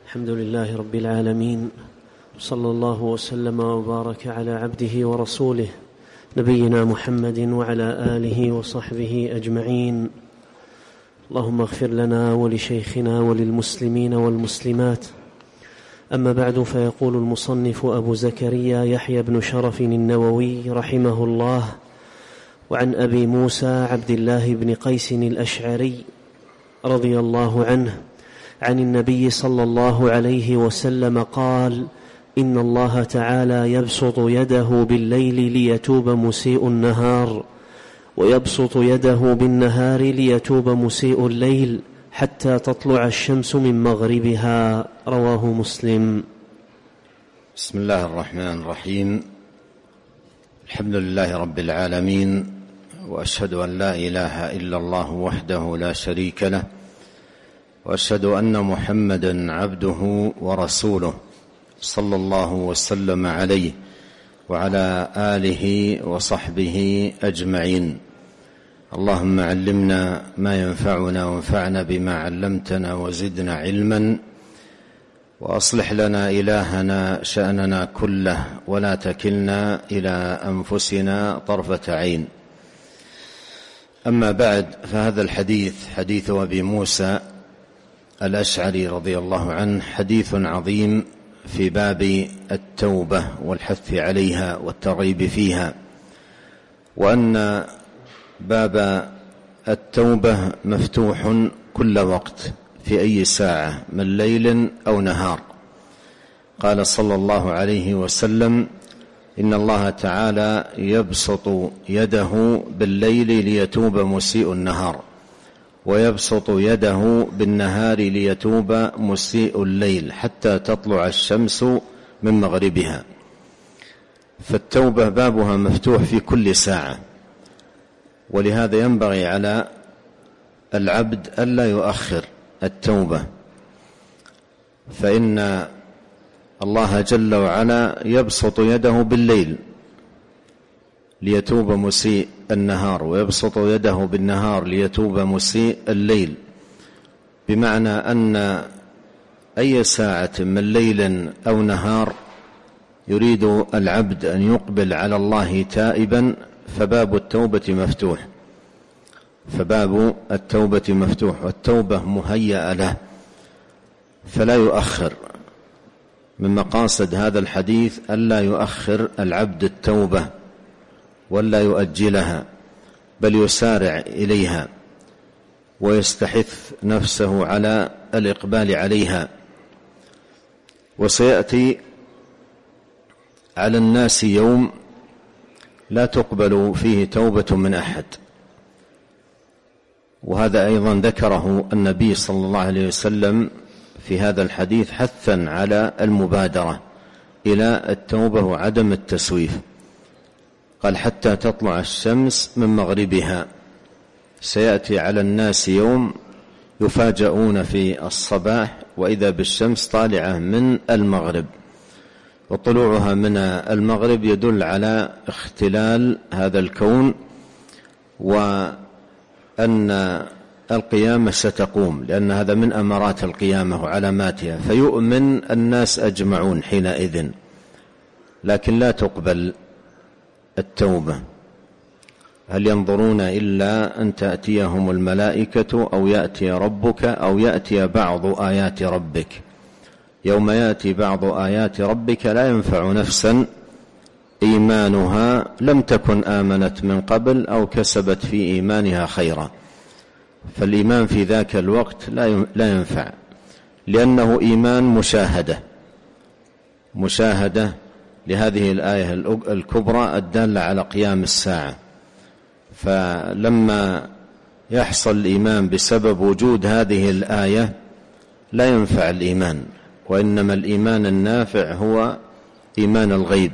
الحمد لله رب العالمين، صلى الله وسلم وبارك على عبده ورسوله نبينا محمد وعلى آله وصحبه أجمعين. اللهم اغفر لنا ولشيخنا وللمسلمين والمسلمات. أما بعد، فيقول المصنف أبو زكريا يحيى بن شرف النووي رحمه الله: وعن أبي موسى عبد الله بن قيس الأشعري رضي الله عنه عن النبي صلى الله عليه وسلم قال: إن الله تعالى يبسط يده بالليل ليتوب مسيء النهار، ويبسط يده بالنهار ليتوب مسيء الليل حتى تطلع الشمس من مغربها. رواه مسلم. بسم الله الرحمن الرحيم. الحمد لله رب العالمين، وأشهد أن لا إله إلا الله وحده لا شريك له، وأشهد أن محمدا عبده ورسوله صلى الله وسلم عليه وعلى آله وصحبه أجمعين. اللهم علمنا ما ينفعنا وانفعنا بما علمتنا وزدنا علما، وأصلح لنا إلهنا شأننا كله، ولا تكلنا إلى أنفسنا طرفة عين. أما بعد، فهذا الحديث حديث أبي موسى الأشعري رضي الله عنه حديث عظيم في باب التوبة والحث عليها والترغيب فيها، وأن باب التوبة مفتوح كل وقت في أي ساعة من ليل أو نهار. قال صلى الله عليه وسلم: إن الله تعالى يبسط يده بالليل ليتوب مسيء النهار، ويبسط يده بالنهار ليتوب مسيء الليل حتى تطلع الشمس من مغربها. فالتوبة بابها مفتوح في كل ساعة، ولهذا ينبغي على العبد ألا يؤخر التوبة، فإن الله جل وعلا يبسط يده بالليل ليتوب مسيء النهار، ويبسط يده بالنهار ليتوب مسيء الليل، بمعنى أن أي ساعة من ليل أو نهار يريد العبد أن يقبل على الله تائبا فباب التوبة مفتوح، فباب التوبة مفتوح، والتوبة مهيئة له فلا يؤخر. من مقاصد هذا الحديث ألا يؤخر العبد التوبة ولا يؤجلها، بل يسارع إليها ويستحث نفسه على الإقبال عليها. وسيأتي على الناس يوم لا تقبل فيه توبة من أحد، وهذا أيضا ذكره النبي صلى الله عليه وسلم في هذا الحديث حثا على المبادرة إلى التوبة وعدم التسويف. قال: حتى تطلع الشمس من مغربها. سيأتي على الناس يوم يفاجؤون في الصباح وإذا بالشمس طالعة من المغرب، وطلوعها من المغرب يدل على اختلال هذا الكون، وأن القيامة ستقوم، لأن هذا من أمارات القيامة وعلاماتها، فيؤمن الناس أجمعون حينئذ، لكن لا تقبل التوبة. هل ينظرون إلا أن تأتيهم الملائكة أو يأتي ربك أو يأتي بعض آيات ربك. يوم يأتي بعض آيات ربك لا ينفع نفسا إيمانها لم تكن آمنت من قبل أو كسبت في إيمانها خيرا. فالإيمان في ذاك الوقت لا ينفع، لأنه إيمان مشاهدة لهذه الآية الكبرى الدالة على قيام الساعة. فلما يحصل الإيمان بسبب وجود هذه الآية لا ينفع الإيمان، وإنما الإيمان النافع هو إيمان الغيب.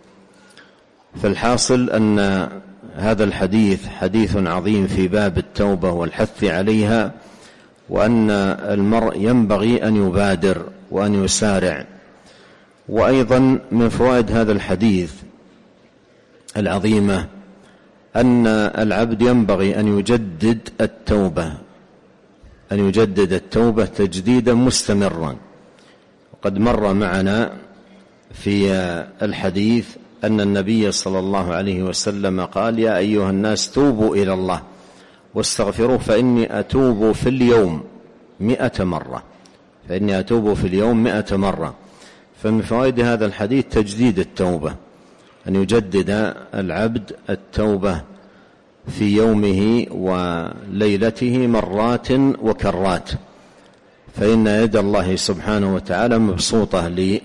فالحاصل أن هذا الحديث حديث عظيم في باب التوبة والحث عليها، وأن المرء ينبغي أن يبادر وأن يسارع. وأيضا من فوائد هذا الحديث العظيمة أن العبد ينبغي أن يجدد التوبة تجديدا مستمرا، قد مر معنا في الحديث أن النبي صلى الله عليه وسلم قال: يا أيها الناس توبوا إلى الله واستغفروه فإني أتوب في اليوم 100 مرة، فإني أتوب في اليوم 100 مرة. فمن فوائد هذا الحديث تجديد التوبة، أن يجدد العبد التوبة في يومه وليلته مرات وكرات، فإن يد الله سبحانه وتعالى مبسوطة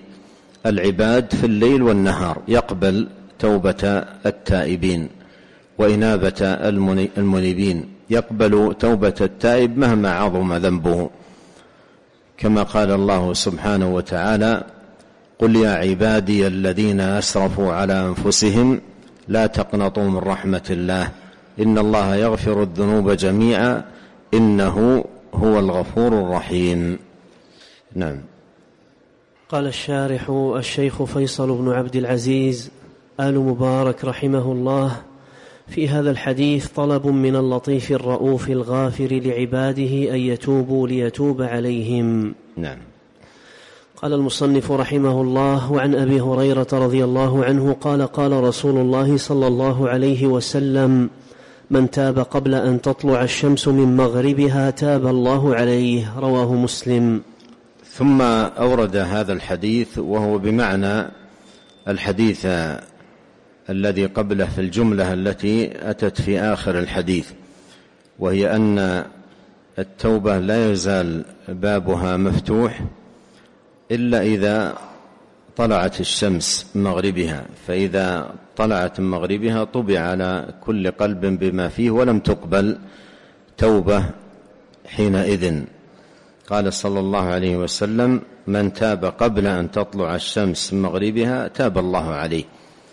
للعباد في الليل والنهار، يقبل توبة التائبين وإنابة المنيبين، يقبل توبة التائب مهما عظم ذنبه، كما قال الله سبحانه وتعالى: قل يا عبادي الذين أسرفوا على أنفسهم لا تقنطوا من رحمة الله إن الله يغفر الذنوب جميعا إنه هو الغفور الرحيم. نعم. قال الشارح الشيخ فيصل بن عبد العزيز آل مبارك رحمه الله: في هذا الحديث طلب من اللطيف الرؤوف الغافر لعباده أن يتوبوا ليتوب عليهم. نعم. قال المصنف رحمه الله: وعن أبي هريرة رضي الله عنه قال: قال رسول الله صلى الله عليه وسلم: من تاب قبل أن تطلع الشمس من مغربها تاب الله عليه. رواه مسلم. ثم أورد هذا الحديث وهو بمعنى الحديث الذي قبله في الجملة التي أتت في آخر الحديث، وهي أن التوبة لا يزال بابها مفتوح إلا إذا طلعت الشمس من مغربها، فإذا طلعت من مغربها طبع على كل قلب بما فيه ولم تقبل توبة حينئذ. قال صلى الله عليه وسلم: من تاب قبل أن تطلع الشمس من مغربها تاب الله عليه،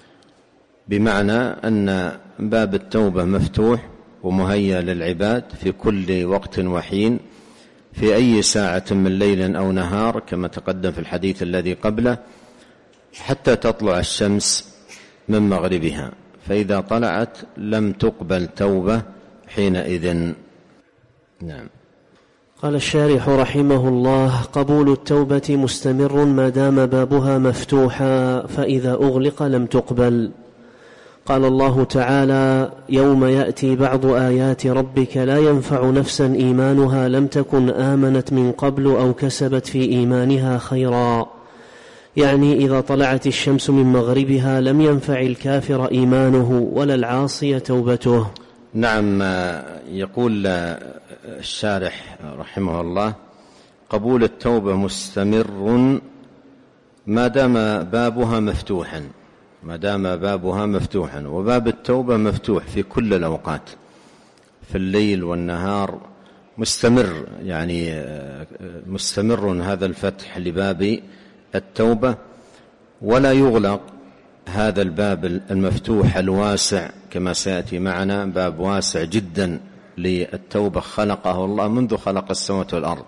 بمعنى أن باب التوبة مفتوح ومهيأ للعباد في كل وقت وحين، في أي ساعة من ليل أو نهار، كما تقدم في الحديث الذي قبله، حتى تطلع الشمس من مغربها، فإذا طلعت لم تقبل توبة حينئذ. نعم. قال الشارح رحمه الله: قبول التوبة مستمر ما دام بابها مفتوحا، فإذا أغلق لم تقبل. قال الله تعالى: يوم يأتي بعض آيات ربك لا ينفع نفسا إيمانها لم تكن آمنت من قبل أو كسبت في إيمانها خيرا، يعني إذا طلعت الشمس من مغربها لم ينفع الكافر إيمانه ولا العاصي توبته. نعم. يقول الشارح رحمه الله: قبول التوبة مستمر ما دام بابها مفتوحا، ما دام بابها مفتوحا، وباب التوبة مفتوح في كل الأوقات، في الليل والنهار مستمر، يعني مستمر هذا الفتح لباب التوبة، ولا يغلق هذا الباب المفتوح الواسع، كما سيأتي معنا، باب واسع جدا للتوبة خلقه الله منذ خلق السماوات والأرض،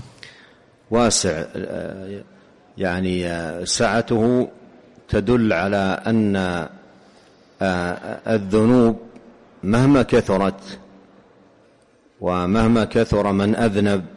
واسع، يعني سعته تدل على أن الذنوب مهما كثرت ومهما كثر من أذنب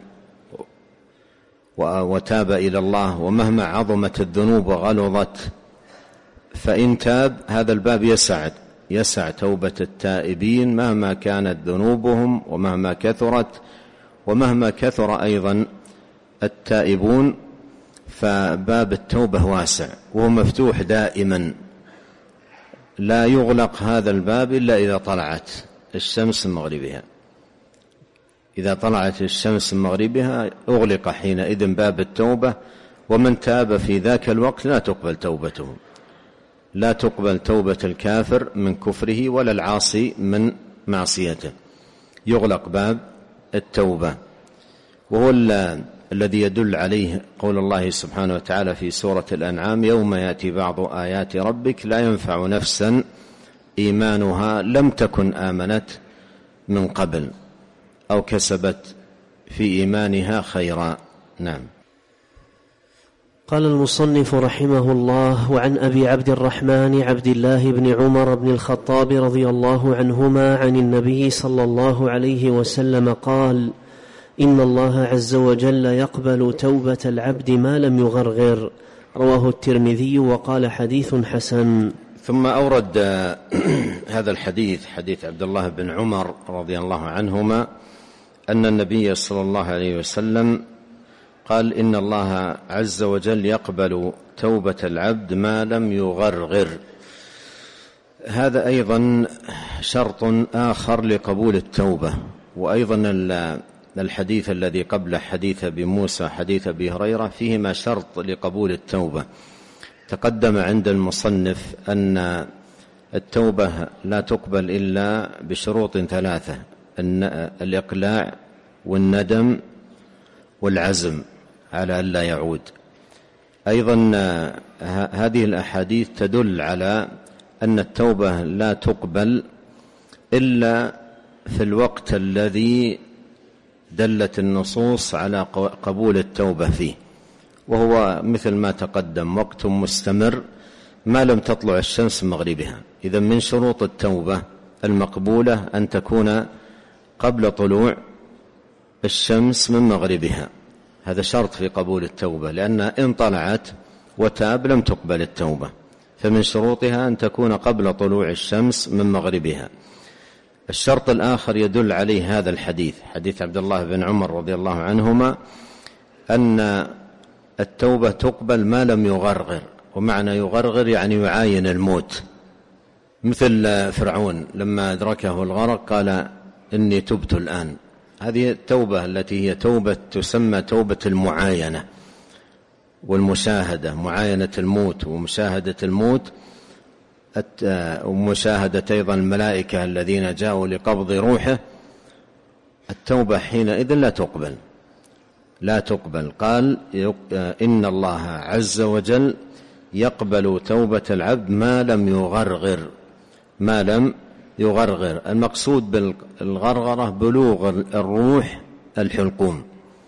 وتاب إلى الله، ومهما عظمت الذنوب وغلظت، فإن تاب هذا الباب يسع توبة التائبين مهما كانت ذنوبهم ومهما كثرت، ومهما كثر أيضا التائبون، فباب التوبة واسع وهو مفتوح دائما، لا يغلق هذا الباب إلا إذا طلعت الشمس من مغربها. إذا طلعت الشمس من مغربها أغلق حينئذ باب التوبة، ومن تاب في ذاك الوقت لا تقبل توبته، لا تقبل توبة الكافر من كفره ولا العاصي من معصيته، يغلق باب التوبة. وهو الذي يدل عليه قول الله سبحانه وتعالى في سورة الأنعام: يوم يأتي بعض آيات ربك لا ينفع نفسا إيمانها لم تكن آمنت من قبل أو كسبت في إيمانها خيرا. نعم. قال المصنف رحمه الله: وعن أبي عبد الرحمن عبد الله بن عمر بن الخطاب رضي الله عنهما عن النبي صلى الله عليه وسلم قال: إن الله عز وجل يقبل توبة العبد ما لم يغرغر. رواه الترمذي وقال حديث حسن. ثم أورد هذا الحديث، حديث عبد الله بن عمر رضي الله عنهما، أن النبي صلى الله عليه وسلم قال: إن الله عز وجل يقبل توبة العبد ما لم يغرغر. هذا أيضا شرط آخر لقبول التوبة. وأيضا الحديث الذي قبل حديث أبي موسى حديث أبي هريرة فيهما شرط لقبول التوبة. تقدم عند المصنف أن التوبة لا تقبل إلا بشروط ثلاثة: الإقلاع والندم والعزم على ألا يعود. أيضا هذه الأحاديث تدل على أن التوبة لا تقبل إلا في الوقت الذي دلت النصوص على قبول التوبة فيه، وهو مثل ما تقدم: وقت مستمر ما لم تطلع الشمس من مغربها. إذن من شروط التوبة المقبولة أن تكون قبل طلوع الشمس من مغربها، هذا شرط في قبول التوبة، لأن إن طلعت وتاب لم تقبل التوبة، فمن شروطها أن تكون قبل طلوع الشمس من مغربها. الشرط الآخر يدل عليه هذا الحديث، حديث عبد الله بن عمر رضي الله عنهما، أن التوبة تقبل ما لم يغرغر. ومعنى يغرغر يعني يعاين الموت، مثل فرعون لما أدركه الغرق قال: إني تبت الآن. هذه التوبة التي هي توبة تسمى توبة المعاينة والمشاهدة، معاينة الموت ومشاهدة الموت، ومشاهدة أيضا الملائكة الذين جاءوا لقبض روحه. التوبة حينئذ لا تقبل. قال: إن الله عز وجل يقبل توبة العبد ما لم يغرغر. المقصود بالغرغرة بلوغ الروح الحلقوم،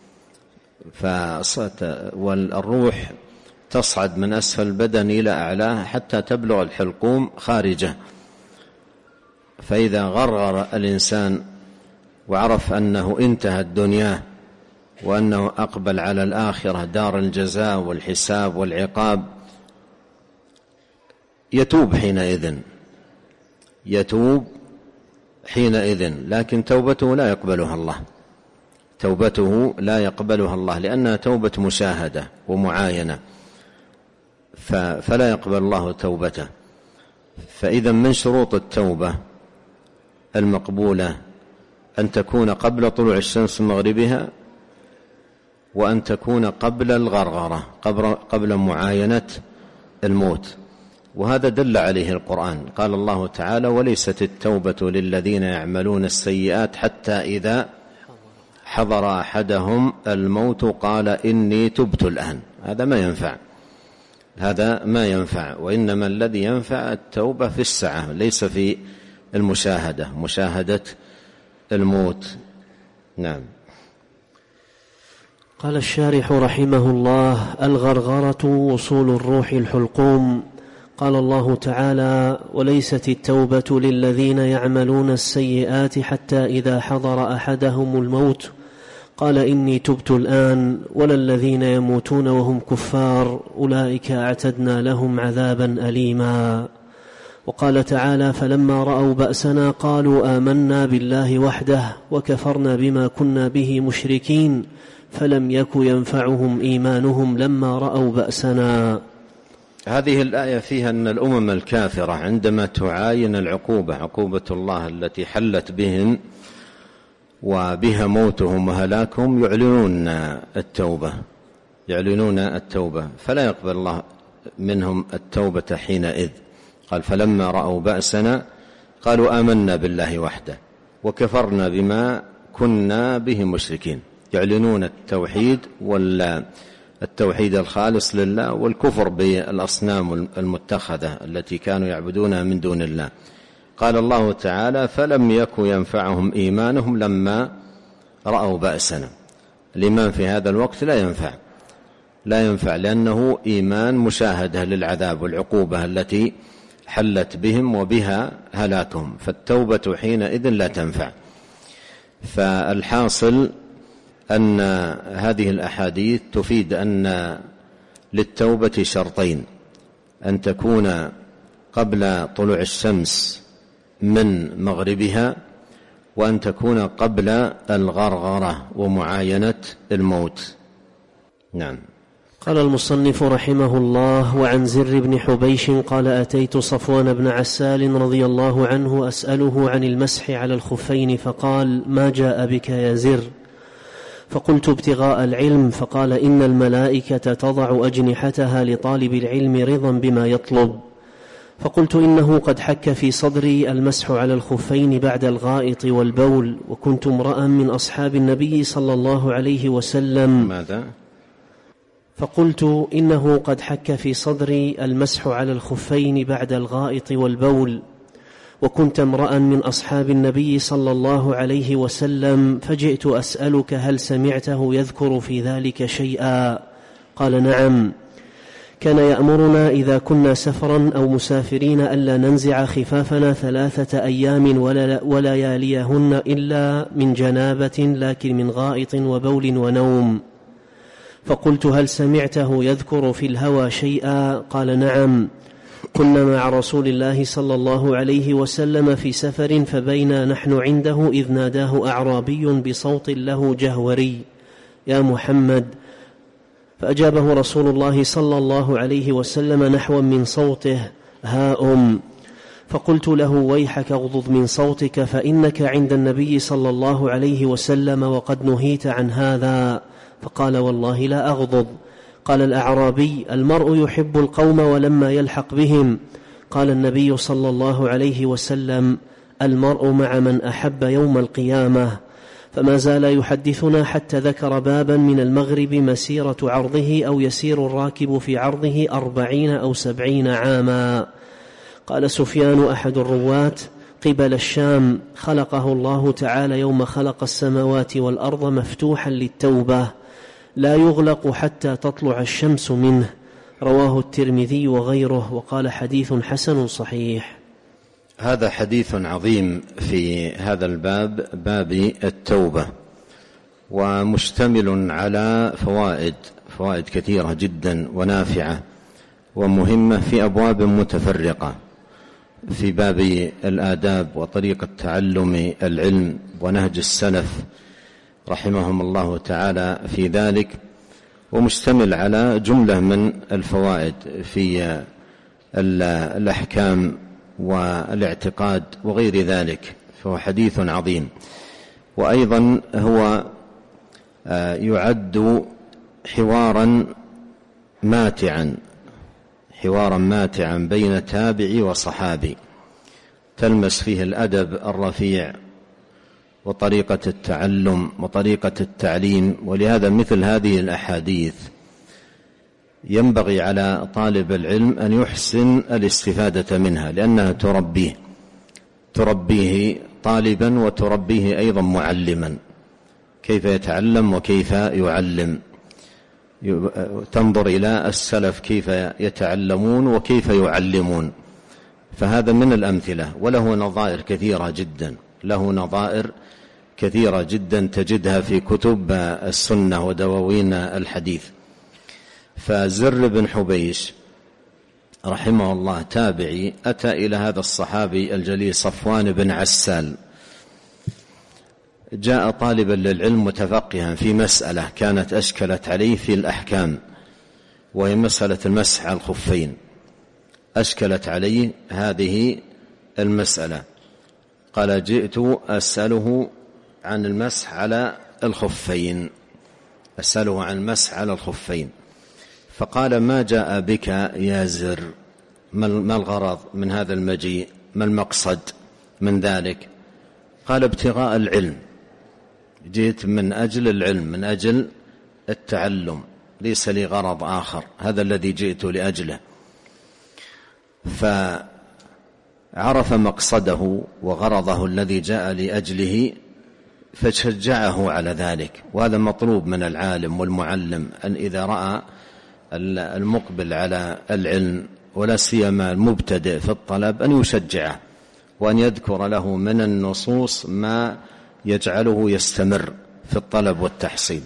والروح تصعد من أسفل البدن إلى أعلاه حتى تبلغ الحلقوم خارجه. فإذا غرغر الإنسان وعرف أنه انتهت دنياه وأنه أقبل على الآخرة دار الجزاء والحساب والعقاب، يتوب حينئذ، لكن توبته لا يقبلها الله، لأنها توبة مشاهدة ومعاينة، فلا يقبل الله توبته. فإذا من شروط التوبة المقبولة أن تكون قبل طلوع الشمس من مغربها، وأن تكون قبل الغرغرة، قبل معاينة الموت. وهذا دل عليه القرآن. قال الله تعالى: وليست التوبة للذين يعملون السيئات حتى إذا حضر أحدهم الموت قال إني تبت الآن. هذا ما ينفع، وإنما الذي ينفع التوبة في الساعة، ليس في مشاهدة الموت. نعم. قال الشارح رحمه الله: الغرغرة وصول الروح الحلقوم. قال الله تعالى: وليست التوبة للذين يعملون السيئات حتى إذا حضر أحدهم الموت قال إني تبت الآن، ولا الذين يموتون وهم كفار أولئك أعتدنا لهم عذابا أليما. وقال تعالى: فلما رأوا بأسنا قالوا آمنا بالله وحده وكفرنا بما كنا به مشركين فلم يك ينفعهم إيمانهم لما رأوا بأسنا. هذه الآية فيها أن الأمم الكافرة عندما تعاين عقوبة الله التي حلت بهم وبها موتهم وهلاكهم يعلنون التوبة، فلا يقبل الله منهم التوبة حينئذ. قال: فلما رأوا بأسنا قالوا آمنا بالله وحده وكفرنا بما كنا به مشركين. يعلنون التوحيد الخالص لله، والكفر بالأصنام المتخذة التي كانوا يعبدونها من دون الله. قال الله تعالى: فلم يك ينفعهم إيمانهم لما رأوا بأسنا. الإيمان في هذا الوقت لا ينفع لأنه إيمان مشاهدة للعذاب والعقوبة التي حلت بهم وبها هلاكهم، فالتوبة حينئذ لا تنفع. فالحاصل أن هذه الأحاديث تفيد أن للتوبة شرطين: أن تكون قبل طلوع الشمس من مغربها، وأن تكون قبل الغرغرة ومعاينة الموت. نعم. قال المصنف رحمه الله: وعن زر بن حبيش قال: أتيت صفوان بن عسال رضي الله عنه أسأله عن المسح على الخفين، فقال: ما جاء بك يا زر؟ فقلت: ابتغاء العلم. فقال: إن الملائكة تضع أجنحتها لطالب العلم رضا بما يطلب. فقلت: إنه قد حك في صدري المسح على الخفين بعد الغائط والبول، وكنت امرأ من أصحاب النبي صلى الله عليه وسلم. ماذا؟ فقلت: إنه قد حك في صدري المسح على الخفين بعد الغائط والبول، وكنت امرأ من أصحاب النبي صلى الله عليه وسلم، فجئت أسألك هل سمعته يذكر في ذلك شيئا؟ قال: نعم، كان يأمرنا إذا كنا سفرا أو مسافرين ألا ننزع خفافنا 3 أيام ولياليهن إلا من جنابة، لكن من غائط وبول ونوم. فقلت: هل سمعته يذكر في الهوى شيئا؟ قال: نعم، كنا مع رسول الله صلى الله عليه وسلم في سفر، فبينا نحن عنده إذ ناداه أعرابي بصوت له جهوري: يا محمد. فأجابه رسول الله صلى الله عليه وسلم نحوا من صوته: ها فقلت له: ويحك اغضض من صوتك، فإنك عند النبي صلى الله عليه وسلم وقد نهيت عن هذا. فقال: والله لا أغضض. قال الأعرابي: المرء يحب القوم ولما يلحق بهم. قال النبي صلى الله عليه وسلم: المرء مع من أحب يوم القيامة. فما زال يحدثنا حتى ذكر بابا من المغرب مسيرة عرضه أو يسير الراكب في عرضه 40 أو 70 عاما. قال سفيان أحد الرواة: قبل الشام، خلقه الله تعالى يوم خلق السماوات والأرض مفتوحا للتوبة، لا يغلق حتى تطلع الشمس منه. رواه الترمذي وغيره، وقال: حديث حسن صحيح. هذا حديث عظيم في هذا الباب، باب التوبة، ومشتمل على فوائد كثيرة جدا ونافعة ومهمة في أبواب متفرقة، في باب الآداب وطريقة تعلم العلم ونهج السلف رحمهم الله تعالى في ذلك، ومشتمل على جملة من الفوائد في الأحكام والاعتقاد وغير ذلك، فهو حديث عظيم. وأيضا هو يعد حوارا ماتعا بين تابعي وصحابي، تلمس فيه الأدب الرفيع وطريقة التعلم وطريقة التعليم. ولهذا مثل هذه الأحاديث ينبغي على طالب العلم أن يحسن الاستفادة منها، لأنها تربيه طالبا وتربيه أيضا معلما، كيف يتعلم وكيف يعلم. تنظر إلى السلف كيف يتعلمون وكيف يعلمون، فهذا من الأمثلة، وله نظائر كثيرة جدا تجدها في كتب السنة ودواوين الحديث. فزر بن حبيش رحمه الله تابعي، أتى إلى هذا الصحابي الجليل صفوان بن عسال، جاء طالبا للعلم متفقها في مسألة كانت أشكلت عليه في الأحكام، وهي مسألة المسح على الخفين. أشكلت عليه هذه المسألة، قال: جئت أسأله عن المسح على الخفين. فقال: ما جاء بك يا زر؟ ما الغرض من هذا المجيء؟ ما المقصد من ذلك؟ قال: ابتغاء العلم، جئت من أجل العلم، من أجل التعلم، ليس لي غرض آخر، هذا الذي جئت لأجله. فعرف مقصده وغرضه الذي جاء لأجله، فشجعه على ذلك. وهذا مطلوب من العالم والمعلم، أن إذا رأى المقبل على العلم ولا سيما المبتدئ في الطلب أن يشجعه، وأن يذكر له من النصوص ما يجعله يستمر في الطلب والتحصيل.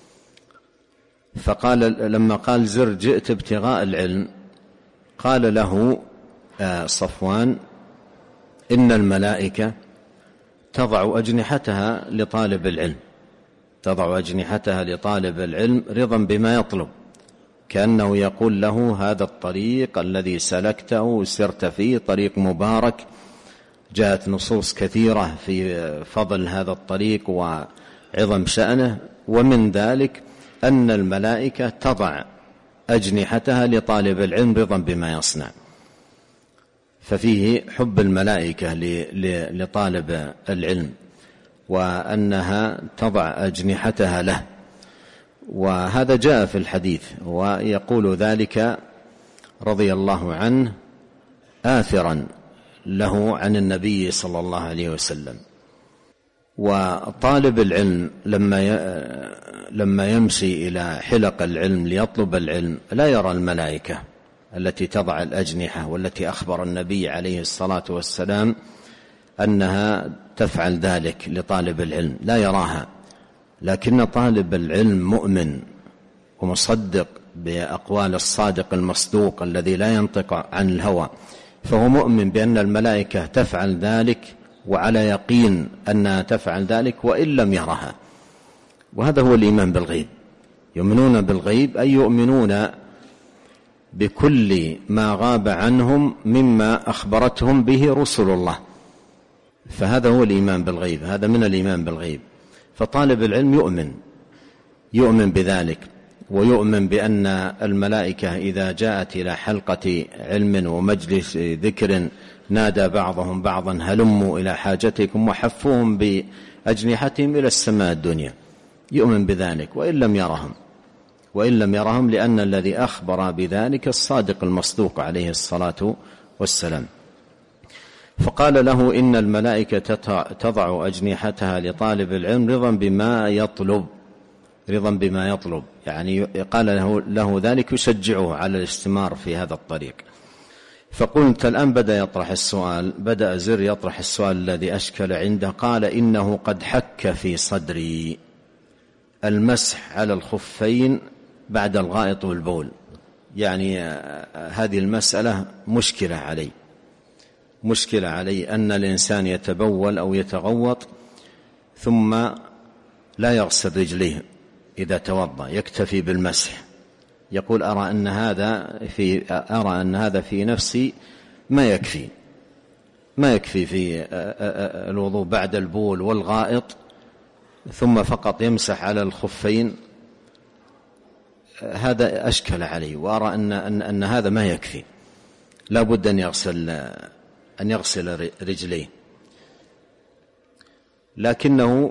فقال لما قال زر جئت ابتغاء العلم، قال له صفوان إن الملائكة تضع أجنحتها لطالب العلم، تضع أجنحتها لطالب العلم رضا بما يطلب، كأنه يقول له هذا الطريق الذي سلكته وسرت فيه طريق مبارك، جاءت نصوص كثيرة في فضل هذا الطريق وعظم شأنه، ومن ذلك أن الملائكة تضع أجنحتها لطالب العلم رضا بما يصنع. ففيه حب الملائكة لطالب العلم وأنها تضع أجنحتها له، وهذا جاء في الحديث، ويقول ذلك رضي الله عنه آثرا له عن النبي صلى الله عليه وسلم. وطالب العلم لما يمشي إلى حلق العلم ليطلب العلم لا يرى الملائكة التي تضع الأجنحة، والتي أخبر النبي عليه الصلاة والسلام أنها تفعل ذلك لطالب العلم، لا يراها. لكن طالب العلم مؤمن ومصدق بأقوال الصادق المصدوق الذي لا ينطق عن الهوى، فهو مؤمن بأن الملائكة تفعل ذلك وعلى يقين أنها تفعل ذلك وإن لم يرها. وهذا هو الإيمان بالغيب. يؤمنون بالغيب أي يؤمنون بكل ما غاب عنهم مما أخبرتهم به رسل الله، فهذا هو الإيمان بالغيب، هذا من الإيمان بالغيب. فطالب العلم يؤمن بذلك، ويؤمن بأن الملائكة إذا جاءت إلى حلقة علم ومجلس ذكر نادى بعضهم بعضا هلموا إلى حاجتكم وحفوهم بأجنحتهم إلى السماء الدنيا، يؤمن بذلك وإن لم يرهم لأن الذي أخبر بذلك الصادق المصدوق عليه الصلاة والسلام. فقال له إن الملائكة تضع أجنحتها لطالب العلم رضا بما يطلب، يعني قال له ذلك يشجعه على الاستمار في هذا الطريق. فقلت الآن بدأ زر يطرح السؤال الذي أشكل عنده. قال إنه قد حك في صدري المسح على الخفين بعد الغائط والبول، يعني هذه المسألة مشكلة علي أن الإنسان يتبول أو يتغوط ثم لا يغسل رجليه إذا توضأ، يكتفي بالمسح. يقول أرى أن هذا في نفسي ما يكفي في الوضوء بعد البول والغائط ثم فقط يمسح على الخفين، هذا أشكل علي، وأرى أن هذا ما يكفي، لا بد أن يغسل رجليه. لكنه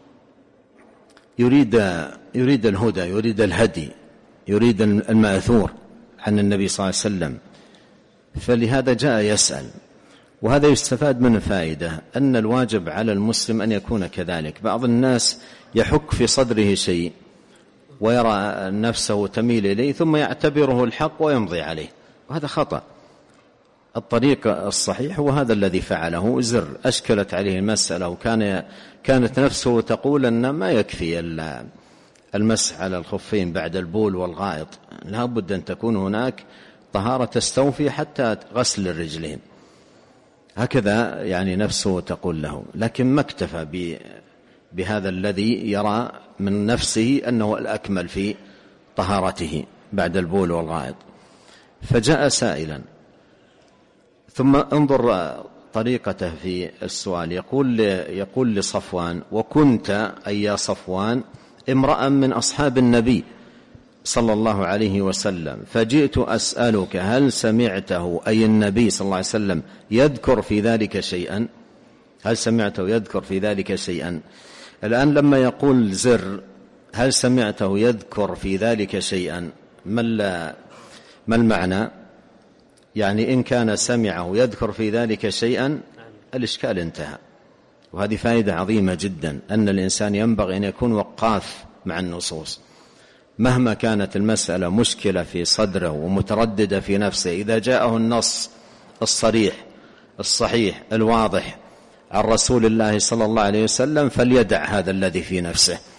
يريد الهدى، يريد الهدي، يريد المأثور عن النبي صلى الله عليه وسلم، فلهذا جاء يسأل. وهذا يستفاد من فائدة أن الواجب على المسلم أن يكون كذلك. بعض الناس يحك في صدره شيء ويرى نفسه تميل إليه ثم يعتبره الحق ويمضي عليه، وهذا خطأ. الطريق الصحيح هو هذا الذي فعله زر، أشكلت عليه المسألة وكانت نفسه تقول أن ما يكفي المسح على الخفين بعد البول والغائط، لا بد أن تكون هناك طهارة تستوفي حتى غسل الرجلين، هكذا يعني نفسه تقول له. لكن ما اكتفى بهذا الذي يرى من نفسه أنه الأكمل في طهارته بعد البول والغائط، فجاء سائلا. ثم انظر طريقته في السؤال، يقول لصفوان: وكنت أي يا صفوان امرأ من أصحاب النبي صلى الله عليه وسلم، فجئت أسألك هل سمعته أي النبي صلى الله عليه وسلم يذكر في ذلك شيئا؟ هل سمعته يذكر في ذلك شيئا؟ الآن لما يقول زر هل سمعته يذكر في ذلك شيئا، ما المعنى؟ يعني إن كان سمعه يذكر في ذلك شيئا الإشكال انتهى. وهذه فائدة عظيمة جدا، أن الإنسان ينبغي أن يكون وقاف مع النصوص مهما كانت المسألة مشكلة في صدره ومترددة في نفسه. إذا جاءه النص الصريح الصحيح الواضح عن رسول الله صلى الله عليه وسلم فليدع هذا الذي في نفسه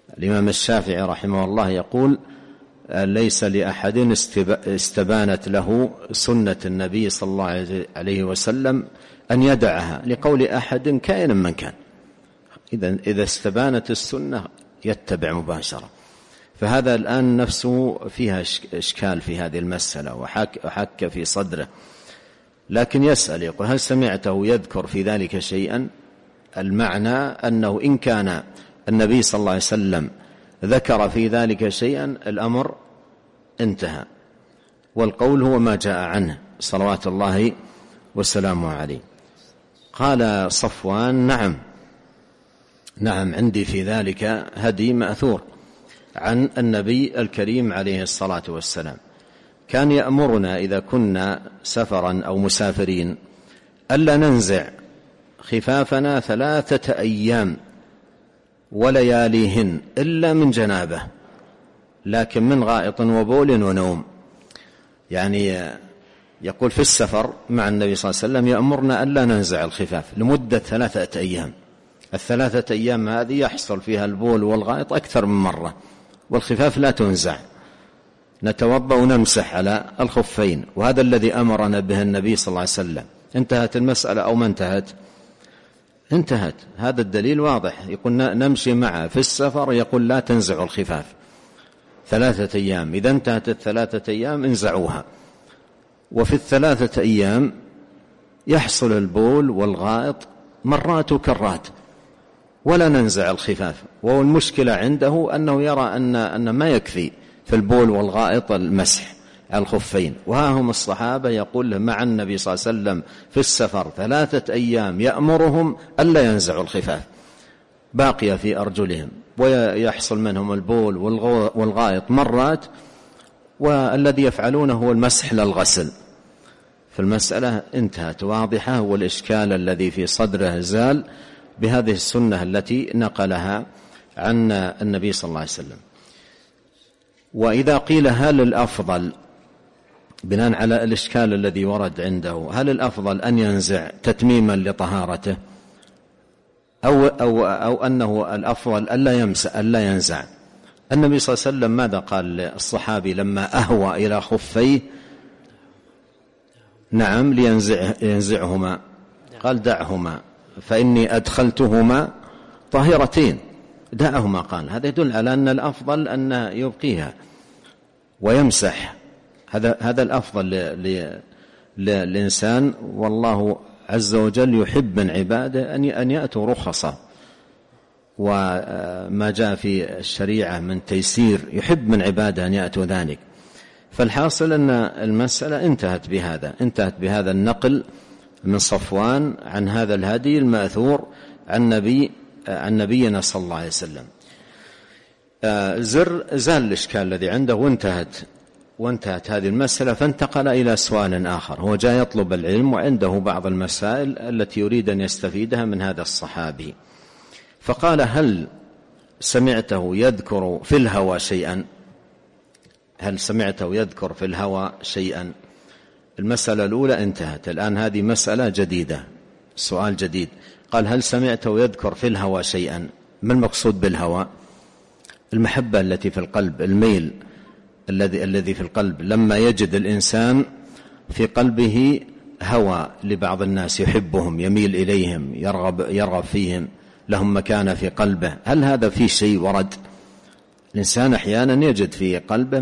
الإمام الشافعي رحمه الله يقول: ليس لأحد استبانت له سنة النبي صلى الله عليه وسلم أن يدعها، لقول أحد كائن من كان. إذا استبانت السنة يتبع مباشرة. فهذا الآن نفسه فيها إشكال في هذه المسألة وحك في صدره، لكن يسأل يقول: هل سمعته يذكر في ذلك شيئا؟ المعنى أنه إن كان النبي صلى الله عليه وسلم ذكر في ذلك شيئا الأمر انتهى، والقول هو ما جاء عنه صلوات الله وسلامه عليه. قال صفوان: نعم عندي في ذلك هدي مأثور عن النبي الكريم عليه الصلاة والسلام. كان يأمرنا إذا كنا سفرا أو مسافرين ألا ننزع خفافنا 3 أيام ولياليهن إلا من جنابه، لكن من غائط وبول ونوم. يعني يقول في السفر مع النبي صلى الله عليه وسلم يأمرنا ألا ننزع الخفاف لمدة 3 أيام. 3 أيام هذه يحصل فيها البول والغائط أكثر من مرة، والخفاف لا تنزع، نتوضأ ونمسح على الخفين، وهذا الذي أمرنا به النبي صلى الله عليه وسلم. انتهت المسألة أو ما انتهت؟ انتهت. هذا الدليل واضح. يقول نمشي معه في السفر، يقول لا تنزعوا الخفاف 3 أيام، إذا انتهت 3 أيام انزعوها. وفي 3 أيام يحصل البول والغائط مرات وكرات ولا ننزع الخفاف. والمشكلة عنده أنه يرى أن ما يكفي في البول والغائط المسح على الخفين، وها هم الصحابة يقول مع النبي صلى الله عليه وسلم في السفر 3 أيام يأمرهم ألا ينزعوا الخفاف باقية في أرجلهم، ويحصل منهم البول والغائط مرات، والذي يفعلونه هو المسح للغسل. فالمسألة انتهت واضحة، والإشكال الذي في صدره زال بهذه السنة التي نقلها عن النبي صلى الله عليه وسلم. وإذا قيل هل الأفضل بناء على الإشكال الذي ورد عنده، هل الأفضل أن ينزع تتميما لطهارته أو أنه الأفضل ألا ينزع؟ النبي صلى الله عليه وسلم ماذا قال للصحابي لما أهوى إلى خفيه؟ نعم لينزعهما، قال دعهما فإني أدخلتهما طاهرتين، دعهما. قال هذا يدل على أن الأفضل أن يبقيها ويمسح، هذا الأفضل للإنسان. والله عز وجل يحب من عباده أن يأتوا رخصا، وما جاء في الشريعة من تيسير يحب من عباده أن يأتوا ذلك. فالحاصل أن المسألة انتهت بهذا النقل من صفوان عن هذا الهدي المأثور عن نبينا صلى الله عليه وسلم. زال الإشكال الذي عنده وانتهت هذه المسألة، فانتقل إلى سؤال آخر. هو جاء يطلب العلم وعنده بعض المسائل التي يريد أن يستفيدها من هذا الصحابي، فقال هل سمعته يذكر في الهوى شيئا؟ هل سمعته يذكر في الهوى شيئا؟ المسألة الأولى انتهت، الآن هذه مسألة جديدة، سؤال جديد. قال هل سمعته يذكر في الهوى شيئا؟ ما المقصود بالهوى؟ المحبة التي في القلب، الميل الذي في القلب. لما يجد الإنسان في قلبه هوى لبعض الناس، يحبهم، يميل إليهم، يرغب فيهم، لهم مكانة في قلبه، هل هذا في شيء ورد؟ الإنسان أحيانا يجد في قلبه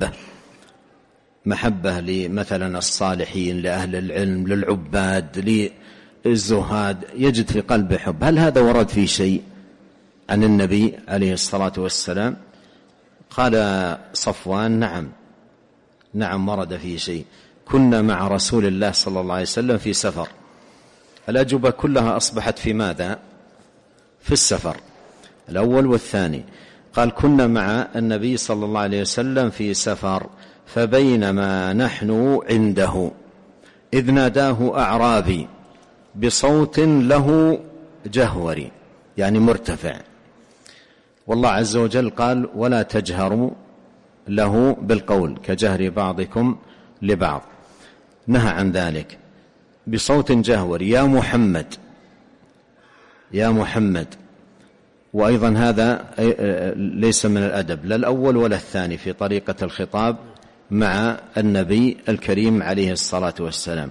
محبة لمثلا الصالحين، لأهل العلم، للعباد، للزهاد، يجد في قلبه حب. هل هذا ورد في شيء عن النبي عليه الصلاة والسلام؟ قال صفوان نعم ورد في شيء. كنا مع رسول الله صلى الله عليه وسلم في سفر. الأجوبة كلها أصبحت في ماذا؟ في السفر، الأول والثاني. قال كنا مع النبي صلى الله عليه وسلم في سفر، فبينما نحن عنده إذ ناداه أعرابي بصوت له جهوري، يعني مرتفع. والله عز وجل قال ولا تجهروا له بالقول كجهر بعضكم لبعض، نهى عن ذلك. بصوت جهوري يا محمد وأيضا هذا ليس من الأدب لا الأول ولا الثاني في طريقة الخطاب مع النبي الكريم عليه الصلاة والسلام.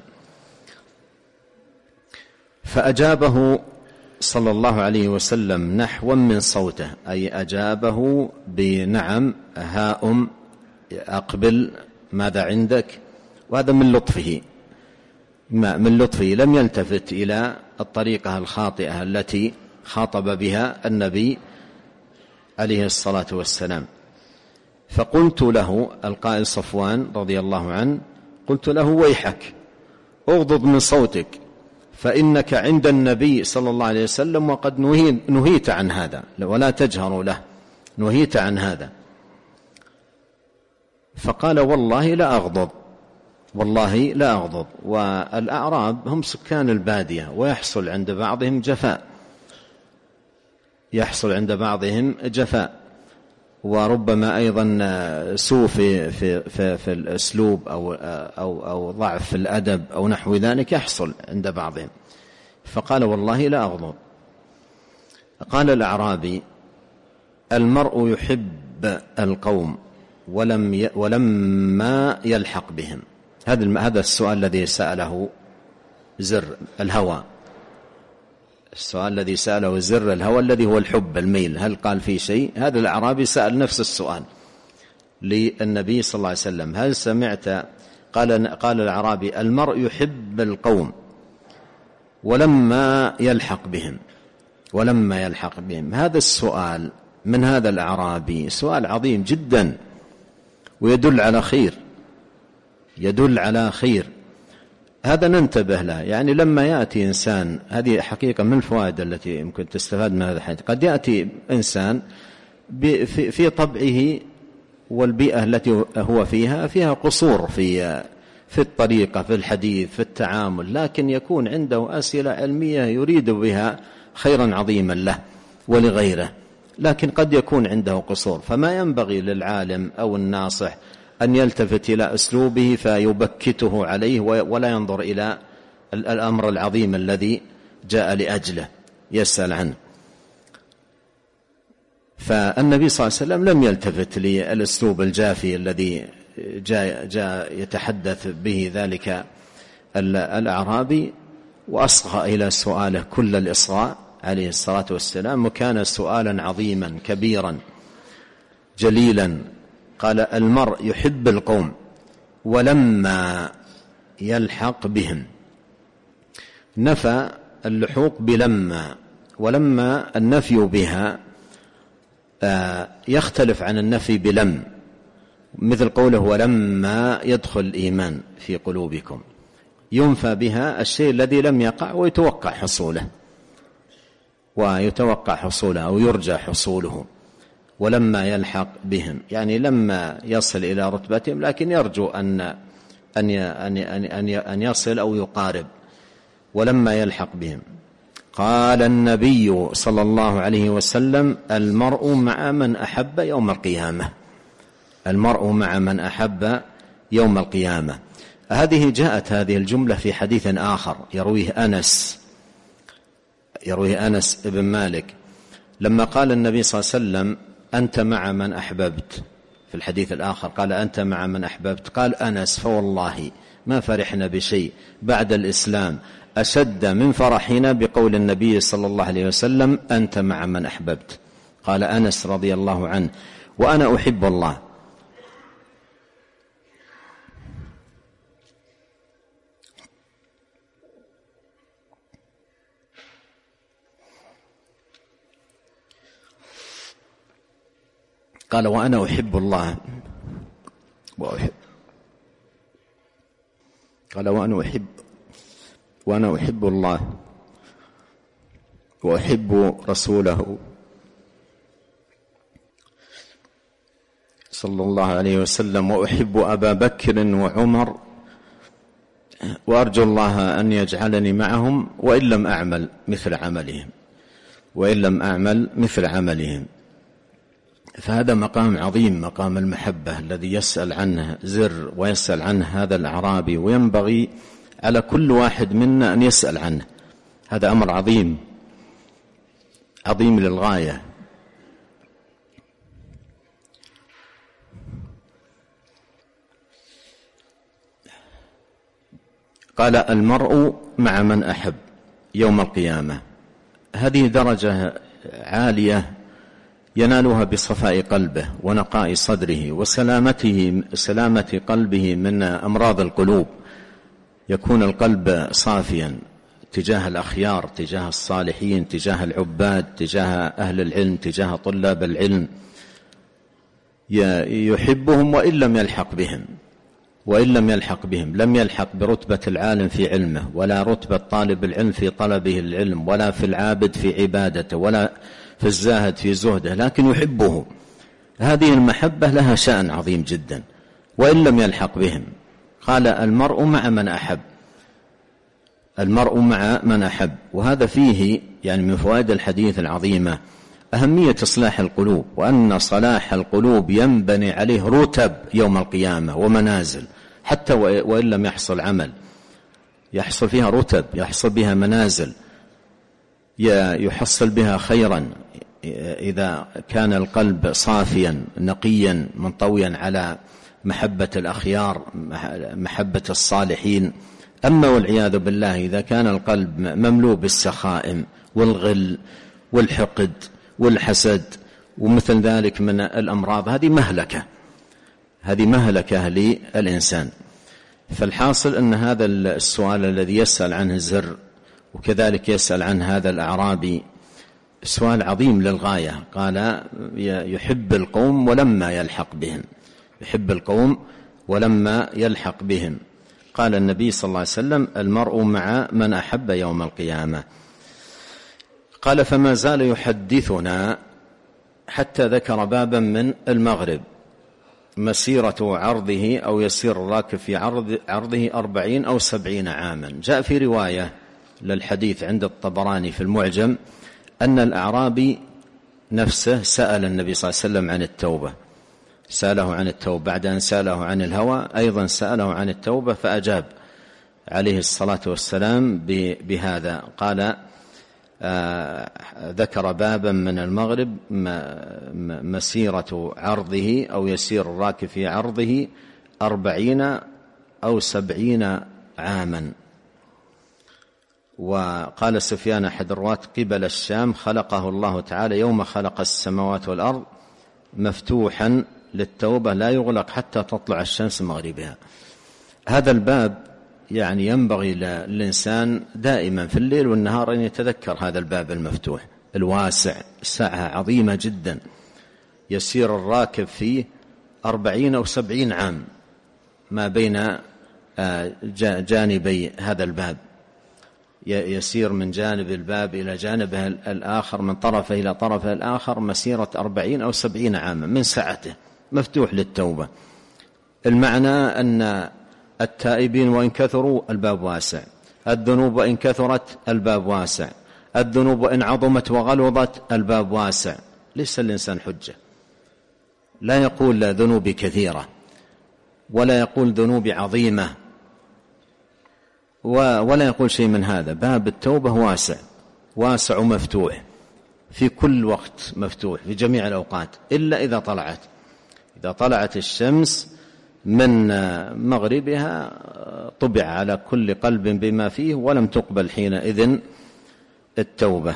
فأجابه صلى الله عليه وسلم نحوا من صوته، أي أجابه بنعم، هاؤم، أقبل، ماذا عندك؟ وهذا من لطفه لم يلتفت إلى الطريقة الخاطئة التي خاطب بها النبي عليه الصلاة والسلام. فقلت له، القائل صفوان رضي الله عنه، قلت له ويحك اغضض من صوتك فإنك عند النبي صلى الله عليه وسلم وقد نهيت عن هذا، ولا تجهر له، نهيت عن هذا. فقال والله لا أغضض، والله لا أغضض. والأعراب هم سكان البادية، ويحصل عند بعضهم جفاء، وربما أيضا سوء في الأسلوب أو ضعف في الأدب أو نحو ذلك يحصل عند بعضهم. فقال والله لا أغضب. قال الأعرابي المرء يحب القوم ولما يلحق بهم. هذا السؤال الذي سأله زر الهوى، السؤال الذي سأله زر الهوى الذي هو الحب الميل، هل قال فيه شيء؟ هذا الأعرابي سأل نفس السؤال للنبي صلى الله عليه وسلم، هل سمعت؟ قال الأعرابي المرء يحب القوم ولما يلحق بهم. هذا السؤال من هذا الأعرابي سؤال عظيم جدا، ويدل على خير، هذا ننتبه له. يعني لما يأتي إنسان، هذه حقيقة من الفوائد التي يمكن تستفاد من هذا الحديث، قد يأتي إنسان في طبعه والبيئة التي هو فيها قصور في الطريقة، في الحديث، في التعامل، لكن يكون عنده أسئلة علمية يريد بها خيرا عظيما له ولغيره، لكن قد يكون عنده قصور. فما ينبغي للعالم أو الناصح أن يلتفت إلى أسلوبه فيبكته عليه ولا ينظر إلى الأمر العظيم الذي جاء لأجله يسأل عنه. فالنبي صلى الله عليه وسلم لم يلتفت للأسلوب الجافي الذي جاء يتحدث به ذلك الأعرابي، وأصغى إلى سؤاله كل الإصغاء عليه الصلاة والسلام، وكان سؤالا عظيما كبيرا جليلا. قال المرء يحب القوم ولما يلحق بهم، نفى اللحوق بلما، ولما النفي بها يختلف عن النفي بلم، مثل قوله ولما يدخل الإيمان في قلوبكم، ينفى بها الشيء الذي لم يقع ويتوقع حصوله أو يرجى حصوله. ولما يلحق بهم يعني لما يصل إلى رتبتهم، لكن يرجو أن يصل أو يقارب. ولما يلحق بهم. قال النبي صلى الله عليه وسلم المرء مع من أحب يوم القيامة، المرء مع من أحب يوم القيامة. جاءت هذه الجملة في حديث آخر يرويه أنس بن مالك، لما قال النبي صلى الله عليه وسلم أنت مع من أحببت، في الحديث الآخر قال أنت مع من أحببت، قال أنس فوالله ما فرحنا بشيء بعد الإسلام أشد من فرحنا بقول النبي صلى الله عليه وسلم أنت مع من أحببت. قال أنس رضي الله عنه وأنا أحب الله. قال وأنا أحب الله قال وأنا أحب الله وأحب رسوله صلى الله عليه وسلم، وأحب أبا بكر وعمر، وأرجو الله أن يجعلني معهم وإن لم أعمل مثل عملهم. فهذا مقام عظيم، مقام المحبة الذي يسأل عنه زر ويسأل عنه هذا الأعرابي، وينبغي على كل واحد منا أن يسأل عنه. هذا أمر عظيم للغاية، قال: المرء مع من أحب يوم القيامة. هذه درجة عالية ينالها بصفاء قلبه ونقاء صدره وسلامة قلبه من أمراض القلوب. يكون القلب صافيا تجاه الأخيار، تجاه الصالحين، تجاه العباد، تجاه أهل العلم، تجاه طلاب العلم، يحبهم وإن لم يلحق بهم. لم يلحق برتبة العالم في علمه، ولا رتبة طالب العلم في طلبه العلم، ولا في العابد في عبادته، ولا في الزاهد في زهده، لكن يحبه. هذه المحبة لها شأن عظيم جدا وإن لم يلحق بهم. قال: المرء مع من أحب. المرء مع من أحب. وهذا فيه يعني من فوائد الحديث العظيمة أهمية إصلاح القلوب، وأن صلاح القلوب ينبني عليه رتب يوم القيامة ومنازل، حتى وإن لم يحصل عمل يحصل فيها رتب، يحصل بها منازل، يحصل بها خيرا إذا كان القلب صافيا نقيا منطويا على محبة الأخيار، محبة الصالحين. أما والعياذ بالله إذا كان القلب مملوء بالسخائم والغل والحقد والحسد ومثل ذلك من الأمراض، هذه مهلكة للإنسان. فالحاصل أن هذا السؤال الذي يسأل عنه الزر وكذلك يسأل عن هذا الأعرابي سؤال عظيم للغاية. قال: يحب القوم ولما يلحق بهم، يحب القوم ولما يلحق بهم. قال النبي صلى الله عليه وسلم: المرء مع من أحب يوم القيامة. قال: فما زال يحدثنا حتى ذكر بابا من المغرب مسيرة عرضه أو يسير الراكب في عرضه 40 أو 70 عاما. جاء في رواية للحديث عند الطبراني في المعجم أن الأعرابي نفسه سأل النبي صلى الله عليه وسلم عن التوبة، سأله عن التوبة بعد أن سأله عن الهوى، أيضا سأله عن التوبة فأجاب عليه الصلاة والسلام بهذا. قال: ذكر بابا من المغرب مسيرة عرضه أو يسير الراكب في عرضه 40 أو 70 عاما. وقال سفيان أحد الرواة: قبل الشام خلقه الله تعالى يوم خلق السماوات والأرض مفتوحا للتوبة لا يغلق حتى تطلع الشمس مغربها. هذا الباب يعني ينبغي للإنسان دائما في الليل والنهار أن يتذكر هذا الباب المفتوح الواسع، ساعة عظيمة جدا يسير الراكب فيه 40 أو 70 عام ما بين جانبي هذا الباب، يسير من جانب الباب إلى جانبه الآخر، من طرفه إلى طرفه الآخر، مسيرة 40 أو 70 عاما من ساعته، مفتوح للتوبة. المعنى أن التائبين وإن كثروا الباب واسع، الذنوب وإن كثرت الباب واسع، الذنوب وإن عظمت وغلظت الباب واسع. ليس الإنسان حجة، لا يقول ذنوبي كثيرة ولا يقول ذنوبي عظيمة ولا يقول شيء من هذا. باب التوبة واسع ومفتوح في كل وقت، مفتوح في جميع الأوقات إلا إذا طلعت الشمس من مغربها طبع على كل قلب بما فيه ولم تقبل حينئذ التوبة.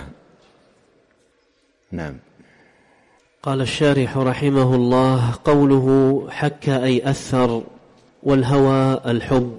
نعم. قال الشارح رحمه الله: قوله حك أي أثر، والهوى الحب.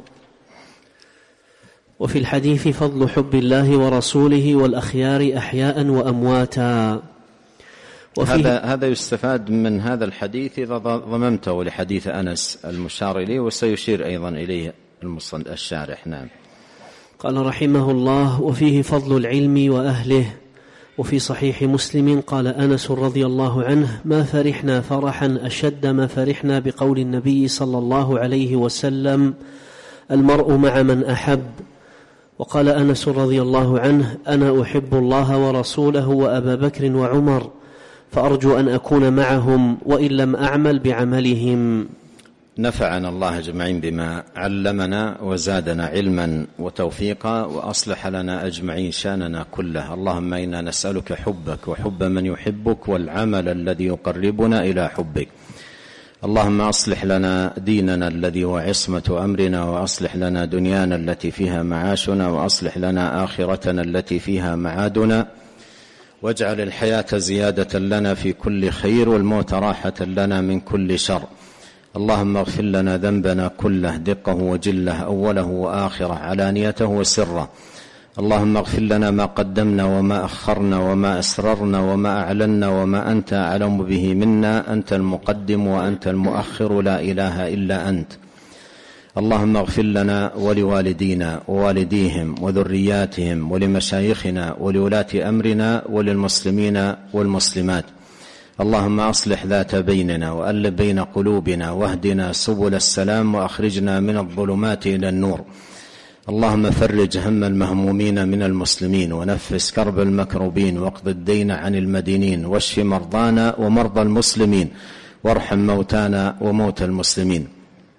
وفي الحديث فضل حب الله ورسوله والأخيار أحياء وأمواتا. هذا يستفاد من هذا الحديث إذا ضممته لحديث أنس المشار إليه، وسيشير أيضا إليه الشارح. نعم. قال رحمه الله: وفيه فضل العلم وأهله. وفي صحيح مسلم قال أنس رضي الله عنه: ما فرحنا فرحا أشد ما فرحنا بقول النبي صلى الله عليه وسلم: المرء مع من أحب. وقال أنس رضي الله عنه: أنا أحب الله ورسوله وأبا بكر وعمر، فأرجو أن أكون معهم وإن لم أعمل بعملهم. نفعنا الله أجمعين بما علمنا وزادنا علما وتوفيقا وأصلح لنا أجمعين شأننا كله. اللهم إنا نسألك حبك وحب من يحبك والعمل الذي يقربنا إلى حبك. اللهم أصلح لنا ديننا الذي هو عصمة أمرنا، وأصلح لنا دنيانا التي فيها معاشنا، وأصلح لنا آخرتنا التي فيها معادنا، واجعل الحياة زيادة لنا في كل خير، والموت راحة لنا من كل شر. اللهم اغفر لنا ذنبنا كله، دقه وجله، أوله وآخره، علانيته وسره. اللهم اغفر لنا ما قدمنا وما أخرنا وما أسررنا وما أعلنا وما أنت أعلم به منا، أنت المقدم وأنت المؤخر، لا إله إلا أنت. اللهم اغفر لنا ولوالدينا ووالديهم وذرياتهم ولمشايخنا ولولاة أمرنا وللمسلمين والمسلمات. اللهم أصلح ذات بيننا وألف بين قلوبنا، واهدنا سبل السلام، وأخرجنا من الظلمات إلى النور. اللهم فرج هم المهمومين من المسلمين، ونفس كرب المكروبين، واقض الدين عن المدينين، واشف مرضانا ومرضى المسلمين، وارحم موتانا وموتى المسلمين.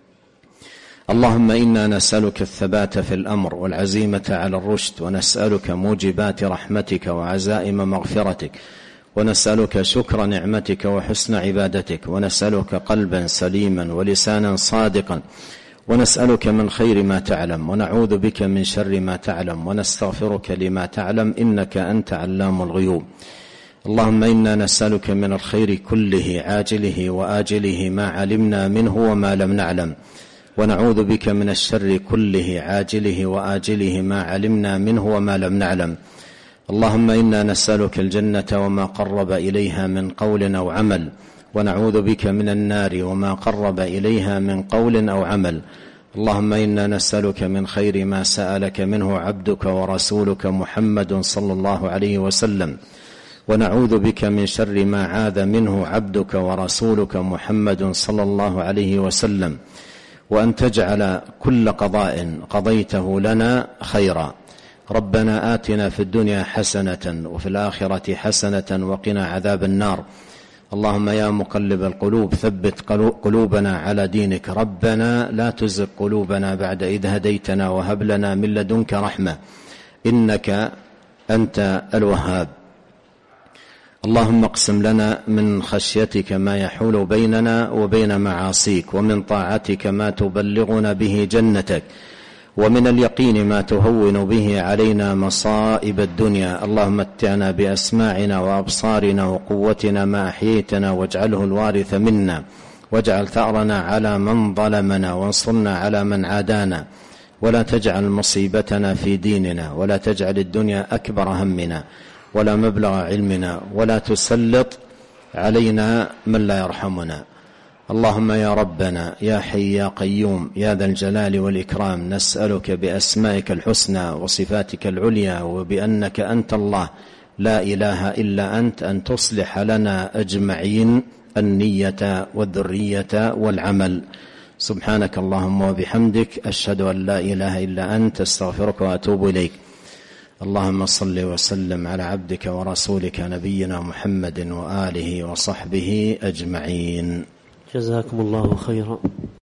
اللهم إنا نسألك الثبات في الأمر والعزيمة على الرشد، ونسألك موجبات رحمتك وعزائم مغفرتك، ونسألك شكر نعمتك وحسن عبادتك، ونسألك قلبا سليما ولسانا صادقا، ونسألك من خير ما تعلم، ونعوذ بك من شر ما تعلم، ونستغفرك لما تعلم، إنك أنت علام الغيوب. اللهم إنا نسألك من الخير كله عاجله وآجله ما علمنا منه وما لم نعلم، ونعوذ بك من الشر كله عاجله وآجله ما علمنا منه وما لم نعلم. اللهم إنا نسألك الجنة وما قرب إليها من قول أو عمل، ونعوذ بك من النار وما قرب إليها من قول أو عمل. اللهم إنا نسألك من خير ما سألك منه عبدك ورسولك محمد صلى الله عليه وسلم، ونعوذ بك من شر ما عاذ منه عبدك ورسولك محمد صلى الله عليه وسلم، وأن تجعل كل قضاء قضيته لنا خيرا. ربنا آتنا في الدنيا حسنة وفي الآخرة حسنة وقنا عذاب النار. اللهم يا مقلب القلوب ثبت قلوبنا على دينك. ربنا لا تزغ قلوبنا بعد إذ هديتنا، وهب لنا من لدنك رحمة، إنك أنت الوهاب. اللهم اقسم لنا من خشيتك ما يحول بيننا وبين معاصيك، ومن طاعتك ما تبلغنا به جنتك، ومن اليقين ما تهون به علينا مصائب الدنيا. اللهم متعنا بأسماعنا وأبصارنا وقوتنا ما أحييتنا، واجعله الوارث منا، واجعل ثأرنا على من ظلمنا، وانصرنا على من عادانا، ولا تجعل مصيبتنا في ديننا، ولا تجعل الدنيا أكبر همنا ولا مبلغ علمنا، ولا تسلط علينا من لا يرحمنا. اللهم يا ربنا يا حي يا قيوم يا ذا الجلال والإكرام، نسألك بأسمائك الحسنى وصفاتك العليا، وبأنك أنت الله لا إله إلا أنت، أن تصلح لنا أجمعين النية والذرية والعمل. سبحانك اللهم وبحمدك، أشهد أن لا إله إلا أنت، استغفرك وأتوب إليك. اللهم صل وسلم على عبدك ورسولك نبينا محمد وآله وصحبه أجمعين. جزاكم الله خيرا.